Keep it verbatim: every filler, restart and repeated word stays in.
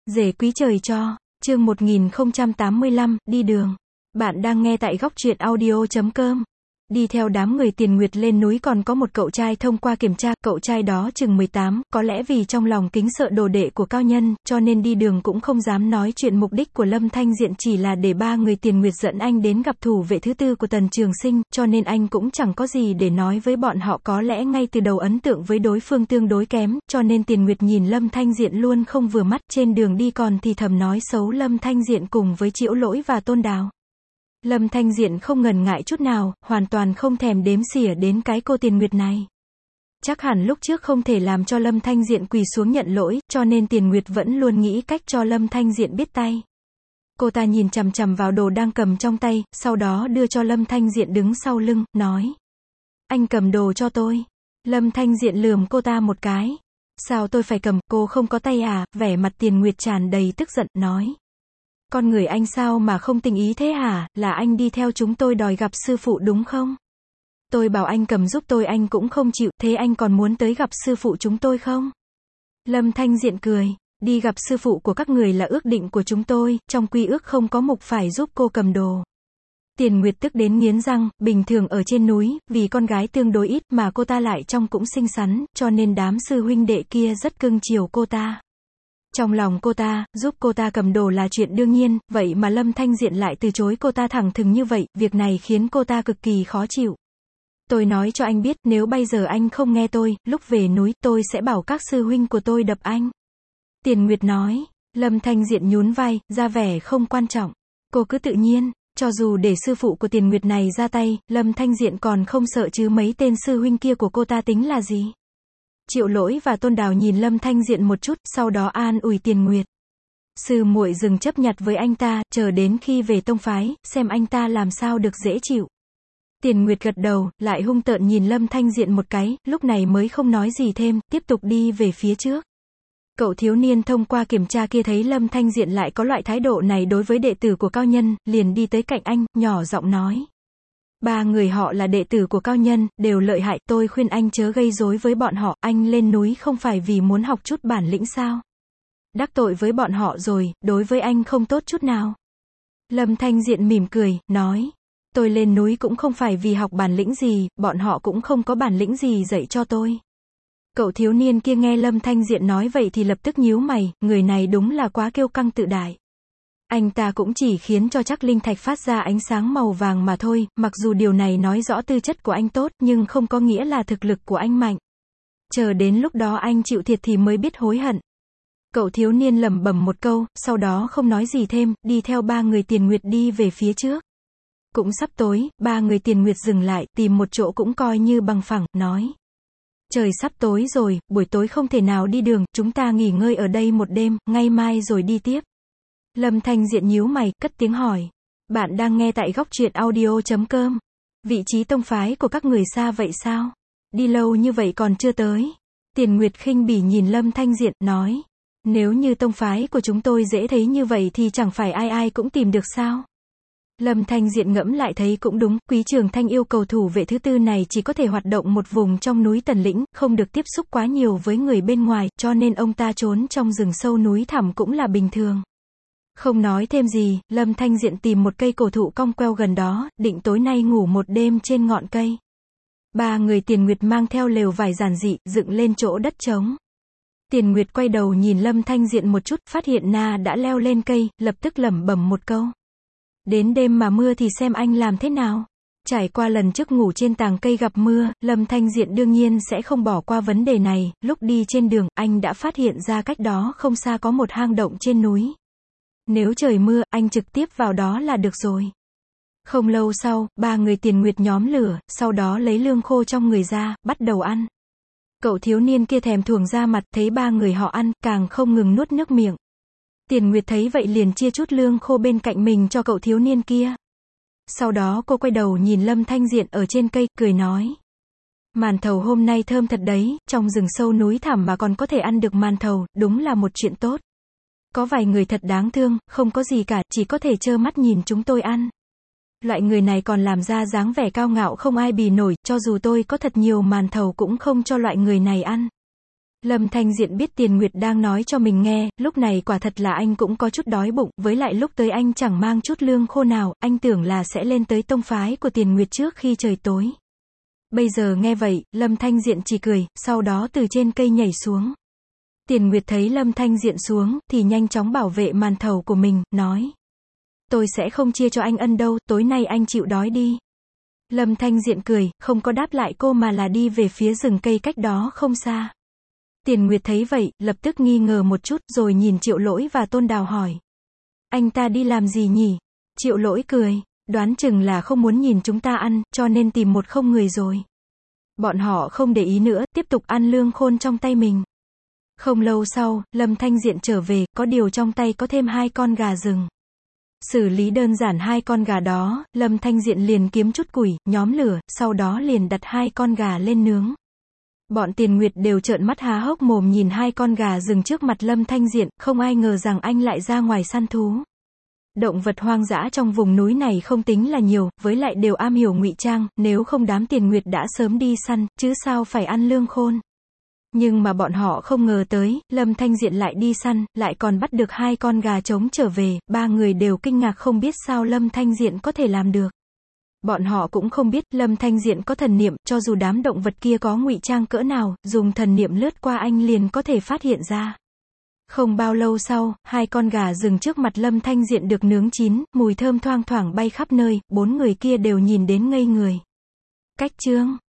Rể quý trời cho, chương một nghìn không trăm tám mươi lăm, đi đường. Bạn đang nghe tại góc truyện audio chấm com. Đi theo đám người Tiền Nguyệt lên núi còn có một cậu trai thông qua kiểm tra, cậu trai đó chừng mười tám, có lẽ vì trong lòng kính sợ đồ đệ của cao nhân, cho nên đi đường cũng không dám nói chuyện. Mục đích của Lâm Thanh Diện chỉ là để ba người Tiền Nguyệt dẫn anh đến gặp thủ vệ thứ tư của Tần Trường Sinh, cho nên anh cũng chẳng có gì để nói với bọn họ, có lẽ ngay từ đầu ấn tượng với đối phương tương đối kém, cho nên Tiền Nguyệt nhìn Lâm Thanh Diện luôn không vừa mắt, trên đường đi còn thì thầm nói xấu Lâm Thanh Diện cùng với Chiễu Lỗi và Tôn Đào. Lâm Thanh Diện không ngần ngại chút nào, hoàn toàn không thèm đếm xỉa đến cái cô Tiền Nguyệt này. Chắc hẳn lúc trước không thể làm cho Lâm Thanh Diện quỳ xuống nhận lỗi, cho nên Tiền Nguyệt vẫn luôn nghĩ cách cho Lâm Thanh Diện biết tay. Cô ta nhìn chằm chằm vào đồ đang cầm trong tay, sau đó đưa cho Lâm Thanh Diện đứng sau lưng, nói: Anh cầm đồ cho tôi. Lâm Thanh Diện lườm cô ta một cái. Sao tôi phải cầm, cô không có tay à? Vẻ mặt Tiền Nguyệt tràn đầy tức giận, nói: Con người anh sao mà không tình ý thế hả, là anh đi theo chúng tôi đòi gặp sư phụ đúng không? Tôi bảo anh cầm giúp tôi anh cũng không chịu, thế anh còn muốn tới gặp sư phụ chúng tôi không? Lâm Thanh Diện cười: Đi gặp sư phụ của các người là ước định của chúng tôi, trong quy ước không có mục phải giúp cô cầm đồ. Tiền Nguyệt tức đến nghiến răng, bình thường ở trên núi, vì con gái tương đối ít mà cô ta lại trông cũng xinh xắn, cho nên đám sư huynh đệ kia rất cưng chiều cô ta. Trong lòng cô ta, giúp cô ta cầm đồ là chuyện đương nhiên, vậy mà Lâm Thanh Diện lại từ chối cô ta thẳng thừng như vậy, việc này khiến cô ta cực kỳ khó chịu. Tôi nói cho anh biết, nếu bây giờ anh không nghe tôi, lúc về núi, tôi sẽ bảo các sư huynh của tôi đập anh. Tiền Nguyệt nói. Lâm Thanh Diện nhún vai, ra vẻ không quan trọng. Cô cứ tự nhiên, cho dù để sư phụ của Tiền Nguyệt này ra tay, Lâm Thanh Diện còn không sợ chứ mấy tên sư huynh kia của cô ta tính là gì. Chiễu Lỗi và Tôn Đào nhìn Lâm Thanh Diện một chút, sau đó an ủi Tiền Nguyệt. Sư muội dừng chấp nhặt với anh ta, chờ đến khi về tông phái, xem anh ta làm sao được dễ chịu. Tiền Nguyệt gật đầu, lại hung tợn nhìn Lâm Thanh Diện một cái, lúc này mới không nói gì thêm, tiếp tục đi về phía trước. Cậu thiếu niên thông qua kiểm tra kia thấy Lâm Thanh Diện lại có loại thái độ này đối với đệ tử của cao nhân, liền đi tới cạnh anh, nhỏ giọng nói: Ba người họ là đệ tử của cao nhân, đều lợi hại, tôi khuyên anh chớ gây rối với bọn họ, anh lên núi không phải vì muốn học chút bản lĩnh sao? Đắc tội với bọn họ rồi, đối với anh không tốt chút nào. Lâm Thanh Diện mỉm cười, nói: Tôi lên núi cũng không phải vì học bản lĩnh gì, bọn họ cũng không có bản lĩnh gì dạy cho tôi. Cậu thiếu niên kia nghe Lâm Thanh Diện nói vậy thì lập tức nhíu mày, người này đúng là quá kiêu căng tự đại. Anh ta cũng chỉ khiến cho chắc linh thạch phát ra ánh sáng màu vàng mà thôi, mặc dù điều này nói rõ tư chất của anh tốt, nhưng không có nghĩa là thực lực của anh mạnh. Chờ đến lúc đó anh chịu thiệt thì mới biết hối hận. Cậu thiếu niên lẩm bẩm một câu, sau đó không nói gì thêm, đi theo ba người Tiền Nguyệt đi về phía trước. Cũng sắp tối, ba người Tiền Nguyệt dừng lại, tìm một chỗ cũng coi như bằng phẳng, nói: Trời sắp tối rồi, buổi tối không thể nào đi đường, chúng ta nghỉ ngơi ở đây một đêm, ngay mai rồi đi tiếp. Lâm Thanh Diện nhíu mày, cất tiếng hỏi: Bạn đang nghe tại góc truyện audio chấm com. Vị trí tông phái của các người xa vậy sao? Đi lâu như vậy còn chưa tới. Tiền Nguyệt khinh bỉ nhìn Lâm Thanh Diện, nói: Nếu như tông phái của chúng tôi dễ thấy như vậy thì chẳng phải ai ai cũng tìm được sao? Lâm Thanh Diện ngẫm lại thấy cũng đúng, Quý Trường Thanh yêu cầu thủ vệ thứ tư này chỉ có thể hoạt động một vùng trong núi Tần Lĩnh, không được tiếp xúc quá nhiều với người bên ngoài, cho nên ông ta trốn trong rừng sâu núi thẳm cũng là bình thường. Không nói thêm gì, Lâm Thanh Diện tìm một cây cổ thụ cong queo gần đó, định tối nay ngủ một đêm trên ngọn cây. Ba người Tiền Nguyệt mang theo lều vải giản dị, dựng lên chỗ đất trống. Tiền Nguyệt quay đầu nhìn Lâm Thanh Diện một chút, phát hiện na đã leo lên cây, lập tức lẩm bẩm một câu: Đến đêm mà mưa thì xem anh làm thế nào. Trải qua lần trước ngủ trên tàng cây gặp mưa, Lâm Thanh Diện đương nhiên sẽ không bỏ qua vấn đề này, lúc đi trên đường, anh đã phát hiện ra cách đó không xa có một hang động trên núi. Nếu trời mưa, anh trực tiếp vào đó là được rồi. Không lâu sau, ba người Tiền Nguyệt nhóm lửa, sau đó lấy lương khô trong người ra, bắt đầu ăn. Cậu thiếu niên kia thèm thuồng ra mặt, thấy ba người họ ăn, càng không ngừng nuốt nước miệng. Tiền Nguyệt thấy vậy liền chia chút lương khô bên cạnh mình cho cậu thiếu niên kia. Sau đó cô quay đầu nhìn Lâm Thanh Diện ở trên cây, cười nói: Màn thầu hôm nay thơm thật đấy, trong rừng sâu núi thẳm mà còn có thể ăn được màn thầu, đúng là một chuyện tốt. Có vài người thật đáng thương, không có gì cả, chỉ có thể trơ mắt nhìn chúng tôi ăn. Loại người này còn làm ra dáng vẻ cao ngạo không ai bì nổi, cho dù tôi có thật nhiều màn thầu cũng không cho loại người này ăn. Lâm Thanh Diện biết Tiền Nguyệt đang nói cho mình nghe, lúc này quả thật là anh cũng có chút đói bụng, với lại lúc tới anh chẳng mang chút lương khô nào, anh tưởng là sẽ lên tới tông phái của Tiền Nguyệt trước khi trời tối. Bây giờ nghe vậy, Lâm Thanh Diện chỉ cười, sau đó từ trên cây nhảy xuống. Tiền Nguyệt thấy Lâm Thanh Diện xuống, thì nhanh chóng bảo vệ màn thầu của mình, nói. Tôi sẽ không chia cho anh ân đâu, tối nay anh chịu đói đi. Lâm Thanh Diện cười, không có đáp lại cô mà là đi về phía rừng cây cách đó không xa. Tiền Nguyệt thấy vậy, lập tức nghi ngờ một chút, rồi nhìn Triệu Lỗi và Tôn Đào hỏi. Anh ta đi làm gì nhỉ? Triệu Lỗi cười, đoán chừng là không muốn nhìn chúng ta ăn, cho nên tìm một không người rồi. Bọn họ không để ý nữa, tiếp tục ăn lương khôn trong tay mình. Không lâu sau, Lâm Thanh Diện trở về, có điều trong tay có thêm hai con gà rừng. Xử lý đơn giản hai con gà đó, Lâm Thanh Diện liền kiếm chút củi, nhóm lửa, sau đó liền đặt hai con gà lên nướng. Bọn Tiền Nguyệt đều trợn mắt há hốc mồm nhìn hai con gà rừng trước mặt Lâm Thanh Diện, không ai ngờ rằng anh lại ra ngoài săn thú. Động vật hoang dã trong vùng núi này không tính là nhiều, với lại đều am hiểu ngụy trang, nếu không đám Tiền Nguyệt đã sớm đi săn, chứ sao phải ăn lương khôn. Nhưng mà bọn họ không ngờ tới, Lâm Thanh Diện lại đi săn, lại còn bắt được hai con gà trống trở về, ba người đều kinh ngạc không biết sao Lâm Thanh Diện có thể làm được. Bọn họ cũng không biết, Lâm Thanh Diện có thần niệm, cho dù đám động vật kia có ngụy trang cỡ nào, dùng thần niệm lướt qua anh liền có thể phát hiện ra. Không bao lâu sau, hai con gà rừng trước mặt Lâm Thanh Diện được nướng chín, mùi thơm thoang thoảng bay khắp nơi, bốn người kia đều nhìn đến ngây người. Cách chương